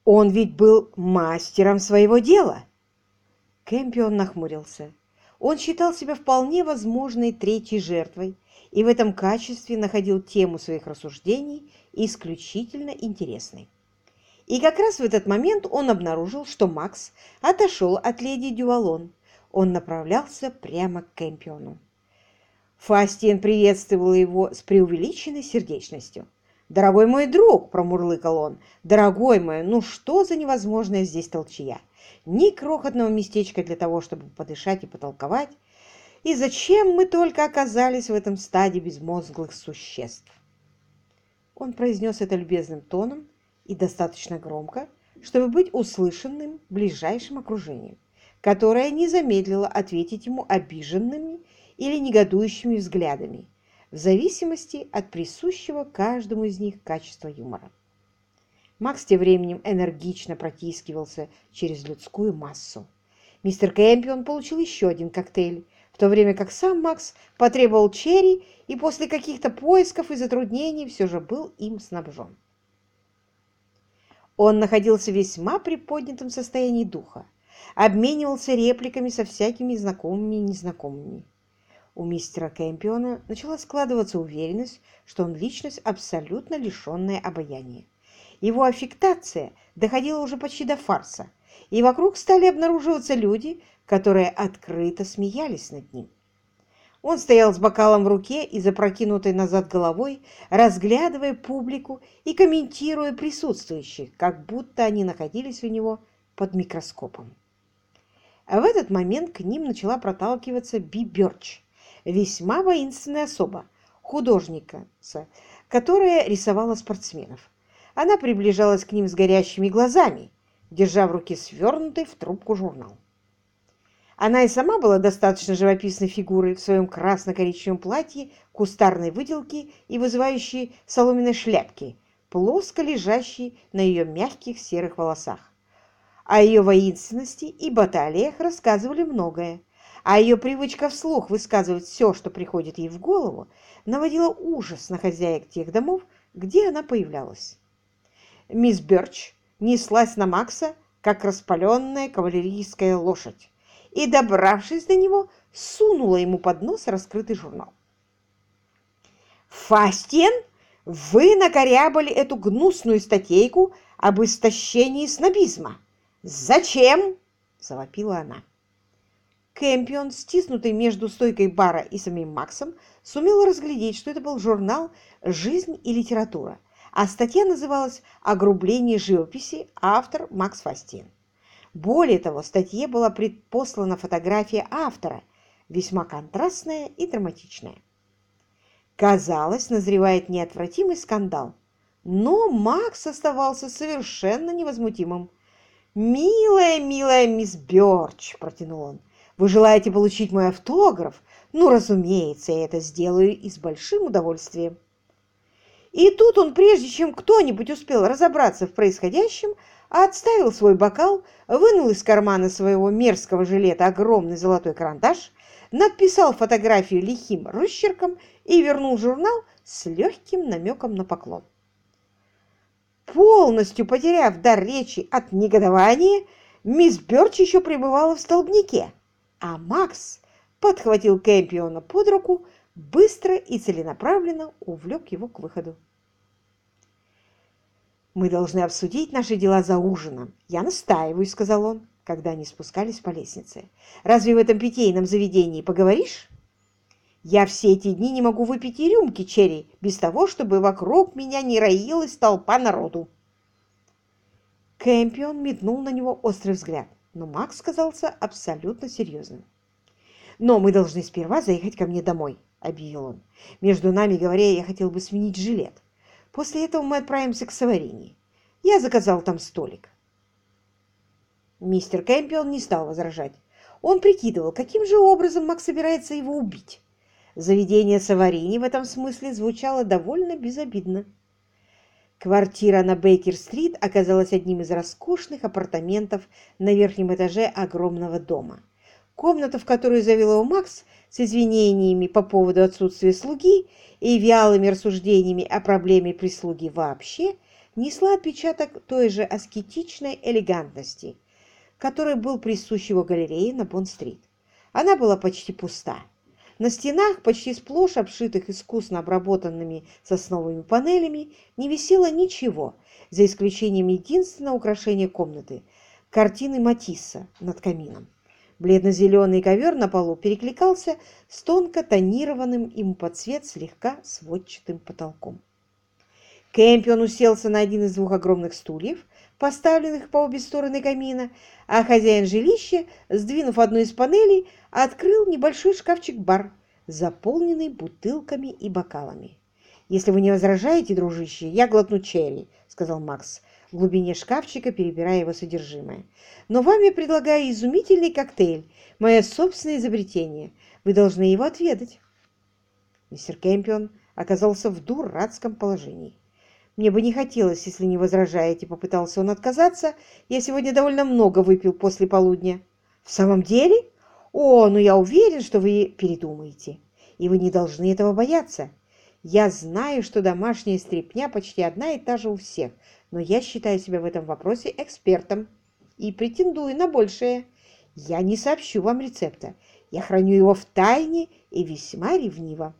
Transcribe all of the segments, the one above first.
Он ведь был мастером своего дела. Кэмпион нахмурился. Он считал себя вполне возможной третьей жертвой и в этом качестве находил тему своих рассуждений исключительно интересной. И как раз в этот момент он обнаружил, что Макс отошел от леди Дювалон. Он направлялся прямо к Кэмпиону. Фастиен приветствовал его с преувеличенной сердечностью. «Дорогой мой друг!» – промурлыкал он. «Дорогой мой, ну что за невозможная здесь толчья? Ни крохотного местечка для того, чтобы подышать и потолковать. И зачем мы только оказались в этом стаде безмозглых существ?» Он произнес это любезным тоном и достаточно громко, чтобы быть услышанным ближайшим окружением, которое не замедлило ответить ему обиженными или негодующими взглядами, в зависимости от присущего каждому из них качества юмора. Макс тем временем энергично протискивался через людскую массу. Мистер Кэмпион получил еще один коктейль, в то время как сам Макс потребовал черри и после каких-то поисков и затруднений все же был им снабжен. Он находился в весьма приподнятом состоянии духа, обменивался репликами со всякими знакомыми и незнакомыми. У мистера Кэмпиона начала складываться уверенность, что он личность абсолютно лишенная обаяния. Его аффектация доходила уже почти до фарса, и вокруг стали обнаруживаться люди, которые открыто смеялись над ним. Он стоял с бокалом в руке и запрокинутой назад головой, разглядывая публику и комментируя присутствующих, как будто они находились у него под микроскопом. А в этот момент к ним начала проталкиваться Би Бёрч, весьма воинственная особа, художница, которая рисовала спортсменов. Она приближалась к ним с горящими глазами, держа в руке свернутый в трубку журнал. Она и сама была достаточно живописной фигурой в своем красно-коричневом платье, кустарной выделке и вызывающей соломенной шляпке, плоско лежащей на ее мягких серых волосах. О ее воинственности и баталиях рассказывали многое, а ее привычка вслух высказывать все, что приходит ей в голову, наводила ужас на хозяек тех домов, где она появлялась. Мисс Бёрч неслась на Макса, как распаленная кавалерийская лошадь, и, добравшись до него, сунула ему под нос раскрытый журнал. «Фастиен, вы накорябали эту гнусную статейку об истощении снобизма. Зачем?» – завопила она. Кэмпион, стиснутый между стойкой бара и самим Максом, сумел разглядеть, что это был журнал «Жизнь и литература», а статья называлась «Огрубление живописи», автор Макс Фастиен. Более того, в статье была предпослана фотография автора, весьма контрастная и драматичная. Казалось, назревает неотвратимый скандал, но Макс оставался совершенно невозмутимым. «Милая, милая мисс Бёрч», – протянул он, – «вы желаете получить мой автограф? Ну, разумеется, я это сделаю и с большим удовольствием». И тут он, прежде чем кто-нибудь успел разобраться в происходящем, отставил свой бокал, вынул из кармана своего мерзкого жилета огромный золотой карандаш, надписал фотографию лихим росчерком и вернул журнал с легким намеком на поклон. Полностью потеряв дар речи от негодования, мисс Бёрч еще пребывала в столбнике, а Макс подхватил Кэмпиона под руку, быстро и целенаправленно увлек его к выходу. «Мы должны обсудить наши дела за ужином. Я настаиваю», — сказал он, когда они спускались по лестнице. «Разве в этом питейном заведении поговоришь? Я все эти дни не могу выпить и рюмки черри без того, чтобы вокруг меня не роилась толпа народу». Кэмпион метнул на него острый взгляд, но Макс казался абсолютно серьезным. «Но мы должны сперва заехать ко мне домой», — объявил он. «Между нами говоря, я хотел бы сменить жилет. После этого мы отправимся к Саварини. Я заказал там столик». Мистер Кэмпион не стал возражать. Он прикидывал, каким же образом Макс собирается его убить. Заведение Саварини в этом смысле звучало довольно безобидно. Квартира на Бейкер-стрит оказалась одним из роскошных апартаментов на верхнем этаже огромного дома. Комната, в которую завел его Макс, с извинениями по поводу отсутствия слуги и вялыми рассуждениями о проблеме прислуги вообще, несла отпечаток той же аскетичной элегантности, который был присущ его галерее на Бонд-стрит. Она была почти пуста. На стенах, почти сплошь обшитых искусно обработанными сосновыми панелями, не висело ничего, за исключением единственного украшения комнаты – картины Матисса над камином. Бледно-зеленый ковер на полу перекликался с тонко тонированным им под цвет слегка сводчатым потолком. Кэмпион уселся на один из двух огромных стульев, поставленных по обе стороны камина, а хозяин жилища, сдвинув одну из панелей, открыл небольшой шкафчик-бар, заполненный бутылками и бокалами. «Если вы не возражаете, дружище, я глотну черри», — сказал Макс, в глубине шкафчика перебирая его содержимое. «Но вам я предлагаю изумительный коктейль, мое собственное изобретение. Вы должны его отведать». Мистер Кэмпион оказался в дурацком положении. «Мне бы не хотелось, если не возражаете», — попытался он отказаться. «Я сегодня довольно много выпил после полудня». «В самом деле? О, ну я уверен, что вы передумаете. И вы не должны этого бояться. Я знаю, что домашняя стряпня почти одна и та же у всех, но я считаю себя в этом вопросе экспертом и претендую на большее. Я не сообщу вам рецепта. Я храню его в тайне и весьма ревниво».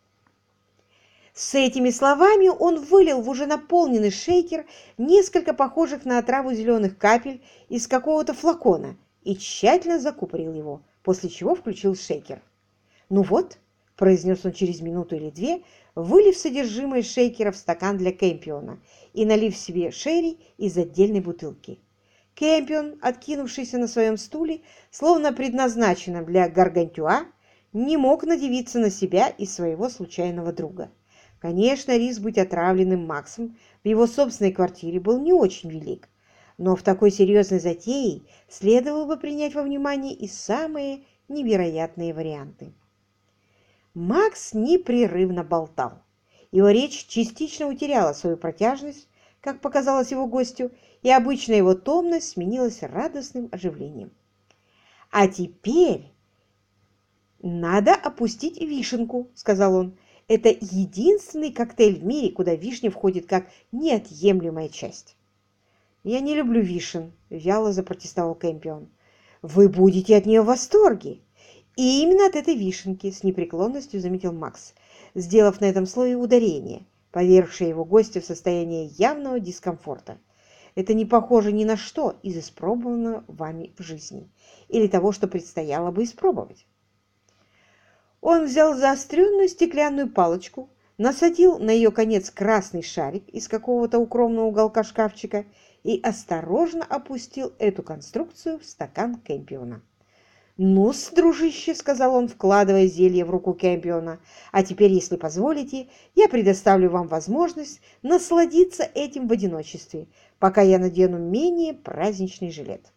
С этими словами он вылил в уже наполненный шейкер несколько похожих на отраву зеленых капель из какого-то флакона и тщательно закупорил его, после чего включил шейкер. «Ну вот», — произнес он через минуту или две, вылив содержимое шейкера в стакан для Кэмпиона и налив себе шерри из отдельной бутылки. Кэмпион, откинувшийся на своем стуле, словно предназначенном для гаргантюа, не мог надивиться на себя и своего случайного друга. Конечно, риск быть отравленным Максом в его собственной квартире был не очень велик, но в такой серьезной затее следовало бы принять во внимание и самые невероятные варианты. Макс непрерывно болтал. Его речь частично утеряла свою протяжность, как показалось его гостю, и обычная его томность сменилась радостным оживлением. «А теперь надо опустить вишенку», — сказал он. «Это единственный коктейль в мире, куда вишня входит как неотъемлемая часть». «Я не люблю вишен», — вяло запротестовал Кэмпион. «Вы будете от нее в восторге». «И именно от этой вишенки», — с непреклонностью заметил Макс, сделав на этом слове ударение, повергшее его гостя в состояние явного дискомфорта. «Это не похоже ни на что из испробованного вами в жизни или того, что предстояло бы испробовать». Он взял заостренную стеклянную палочку, насадил на ее конец красный шарик из какого-то укромного уголка шкафчика и осторожно опустил эту конструкцию в стакан Кэмпиона. «Ну-с, дружище», — сказал он, вкладывая зелье в руку Кэмпиона, «а теперь, если позволите, я предоставлю вам возможность насладиться этим в одиночестве, пока я надену менее праздничный жилет».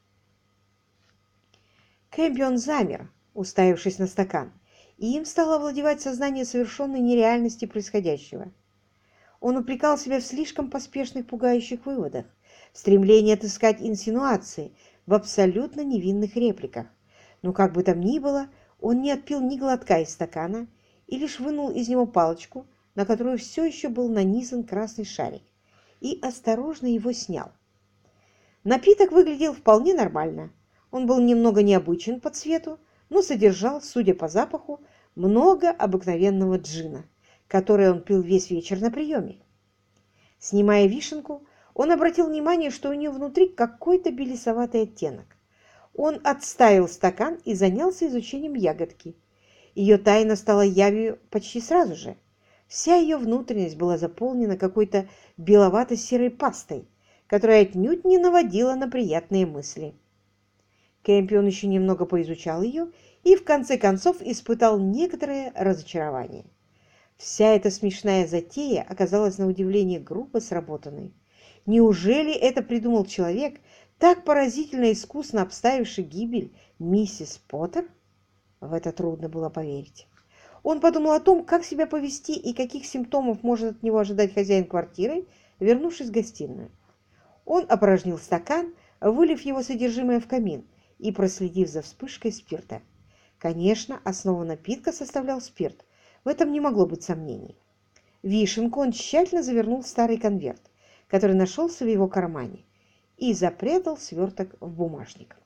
Кэмпион замер, уставившись на стакан, и им стало овладевать сознание совершенной нереальности происходящего. Он упрекал себя в слишком поспешных пугающих выводах, в стремлении отыскать инсинуации в абсолютно невинных репликах. Но как бы там ни было, он не отпил ни глотка из стакана и лишь вынул из него палочку, на которую все еще был нанизан красный шарик, и осторожно его снял. Напиток выглядел вполне нормально. Он был немного необычен по цвету, но содержал, судя по запаху, много обыкновенного джина, который он пил весь вечер на приеме. Снимая вишенку, он обратил внимание, что у нее внутри какой-то белесоватый оттенок. Он отставил стакан и занялся изучением ягодки. Ее тайна стала явью почти сразу же. Вся ее внутренность была заполнена какой-то беловато-серой пастой, которая отнюдь не наводила на приятные мысли. Кэмпион еще немного поизучал ее и в конце концов испытал некоторое разочарование. Вся эта смешная затея оказалась на удивление грубо сработанной. Неужели это придумал человек, так поразительно искусно обставивший гибель миссис Поттер? В это трудно было поверить. Он подумал о том, как себя повести и каких симптомов может от него ожидать хозяин квартиры, вернувшись в гостиную. Он опорожнил стакан, вылив его содержимое в камин и проследив за вспышкой спирта. Конечно, основу напитка составлял спирт. В этом не могло быть сомнений. Вишенку он тщательно завернул в старый конверт, который нашелся в его кармане, и запрятал сверток в бумажник.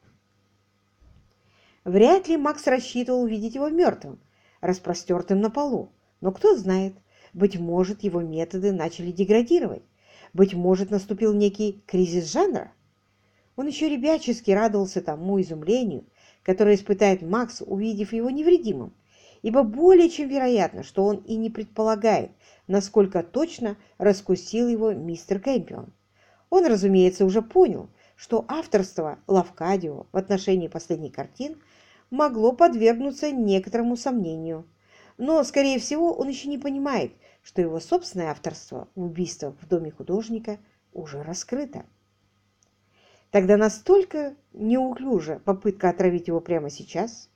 Вряд ли Макс рассчитывал увидеть его мертвым, распростертым на полу, но кто знает, быть может, его методы начали деградировать, быть может, наступил некий кризис жанра. Он еще ребячески радовался тому изумлению, которое испытает Макс, увидев его невредимым, ибо более чем вероятно, что он и не предполагает, насколько точно раскусил его мистер Кэмпион. Он, разумеется, уже понял, что авторство Лавкадио в отношении последних картин могло подвергнуться некоторому сомнению, но, скорее всего, он еще не понимает, что его собственное авторство в убийствах в доме художника уже раскрыто. Тогда настолько неуклюжа попытка отравить его прямо сейчас.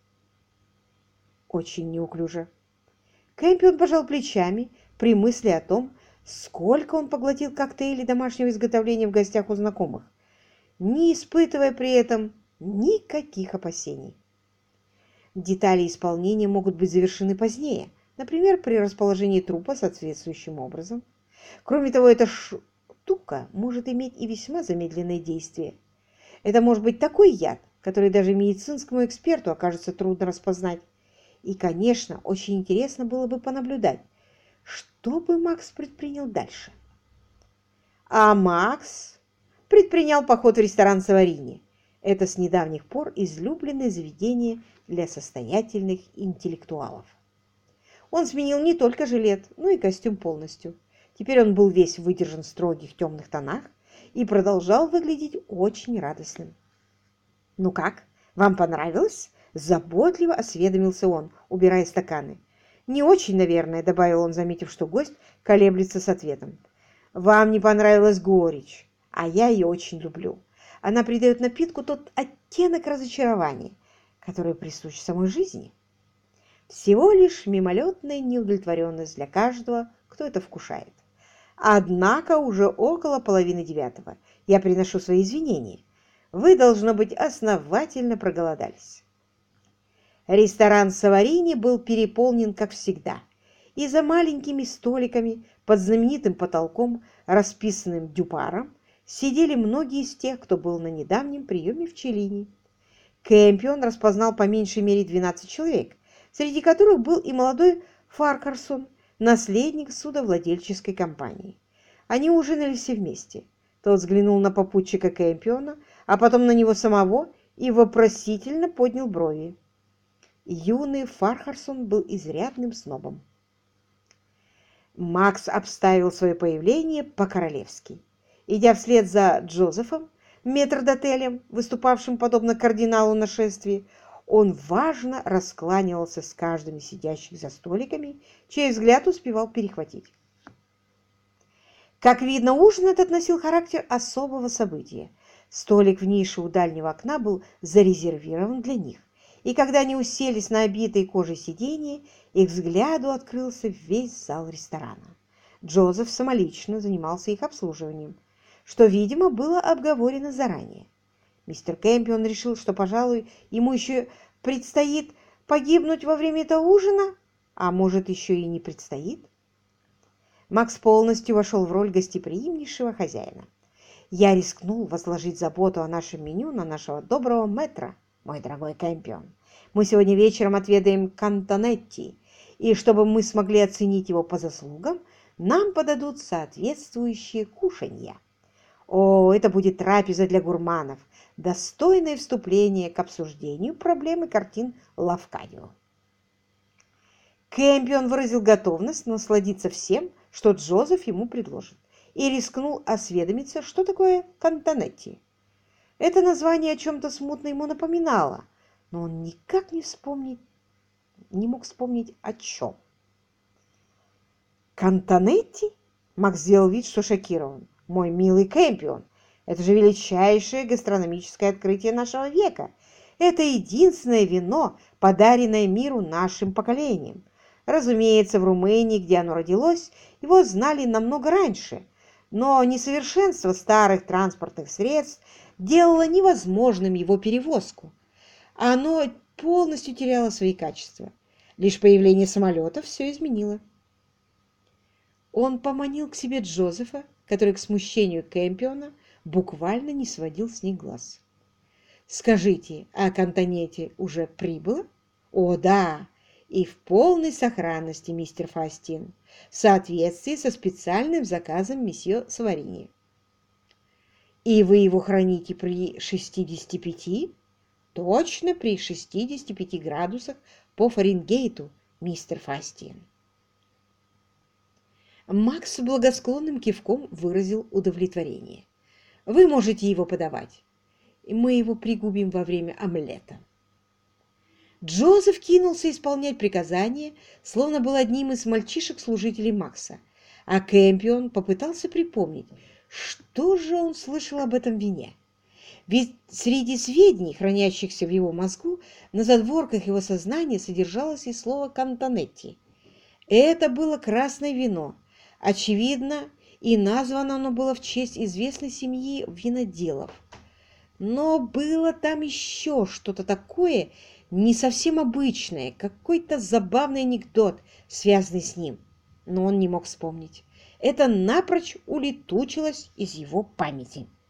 Очень неуклюже. Кэмпион пожал плечами при мысли о том, сколько он поглотил коктейлей домашнего изготовления в гостях у знакомых, не испытывая при этом никаких опасений. Детали исполнения могут быть завершены позднее, например, при расположении трупа соответствующим образом. Кроме того, эта штука может иметь и весьма замедленное действие. Это может быть такой яд, который даже медицинскому эксперту окажется трудно распознать. И, конечно, очень интересно было бы понаблюдать, что бы Макс предпринял дальше. А Макс предпринял поход в ресторан Саварини. Это с недавних пор излюбленное заведение для состоятельных интеллектуалов. Он сменил не только жилет, но и костюм полностью. Теперь он был весь выдержан в строгих темных тонах и продолжал выглядеть очень радостным. «Ну как, вам понравилось?» – заботливо осведомился он, убирая стаканы. «Не очень, наверное», – добавил он, заметив, что гость колеблется с ответом. «Вам не понравилась горечь, а я ее очень люблю. Она придает напитку тот оттенок разочарования, который присущ самой жизни. Всего лишь мимолетная неудовлетворенность для каждого, кто это вкушает. Однако уже около 8:30. Я приношу свои извинения. Вы, должно быть, основательно проголодались». Ресторан Саварини был переполнен, как всегда, и за маленькими столиками под знаменитым потолком, расписанным дюпаром, сидели многие из тех, кто был на недавнем приеме в Челлини. Кэмпион распознал по меньшей мере 12 человек, среди которых был и молодой Фаркарсон, наследник судовладельческой компании. Они ужинали все вместе. Тот взглянул на попутчика Кэмпиона, а потом на него самого и вопросительно поднял брови. Юный Фаркарсон был изрядным снобом. Макс обставил свое появление по-королевски. Идя вслед за Джозефом, метрдотелем, выступавшим подобно кардиналу на шествии, он важно раскланивался с каждым из сидящих за столиками, чей взгляд успевал перехватить. Как видно, ужин этот носил характер особого события. Столик в нише у дальнего окна был зарезервирован для них, и когда они уселись на обитые кожей сиденья, их взгляду открылся весь зал ресторана. Джозеф самолично занимался их обслуживанием, что, видимо, было обговорено заранее. Мистер Кэмпион решил, что, пожалуй, ему еще предстоит погибнуть во время этого ужина, а может, еще и не предстоит. Макс полностью вошел в роль гостеприимнейшего хозяина. «Я рискнул возложить заботу о нашем меню на нашего доброго мэтра, мой дорогой Кэмпион. Мы сегодня вечером отведаем кантонетти, и чтобы мы смогли оценить его по заслугам, нам подадут соответствующие кушанья. О, это будет трапеза для гурманов, достойное вступление к обсуждению проблемы картин Лавкадио». Кэмпион выразил готовность насладиться всем, что Джозеф ему предложит, и рискнул осведомиться, что такое кантонетти. Это название о чем-то смутно ему напоминало, но он никак не мог вспомнить о чем. «Кантонетти?» Макс сделал вид, что шокирован. «Мой милый Кэмпион, это же величайшее гастрономическое открытие нашего века. Это единственное вино, подаренное миру нашим поколением. Разумеется, в Румынии, где оно родилось, его знали намного раньше, но несовершенство старых транспортных средств делало невозможным его перевозку. Оно полностью теряло свои качества. Лишь появление самолетов все изменило». Он поманил к себе Джозефа, который к смущению Кэмпиона буквально не сводил с них глаз. «Скажите, а Кантонетти уже прибыла?» «О, да, и в полной сохранности, мистер Фастин, в соответствии со специальным заказом месье Саварини». «И вы его храните при 65?» «Точно при 65 градусах по Фаренгейту, мистер Фастин». Макс благосклонным кивком выразил удовлетворение. «Вы можете его подавать. Мы его пригубим во время омлета». Джозеф кинулся исполнять приказание, словно был одним из мальчишек-служителей Макса, а Кэмпион попытался припомнить, что же он слышал об этом вине. Ведь среди сведений, хранящихся в его мозгу, на задворках его сознания содержалось и слово «Кантонетти». Это было красное вино. Очевидно, и названо оно было в честь известной семьи виноделов. Но было там еще что-то такое не совсем обычное, какой-то забавный анекдот, связанный с ним. Но он не мог вспомнить. Это напрочь улетучилось из его памяти.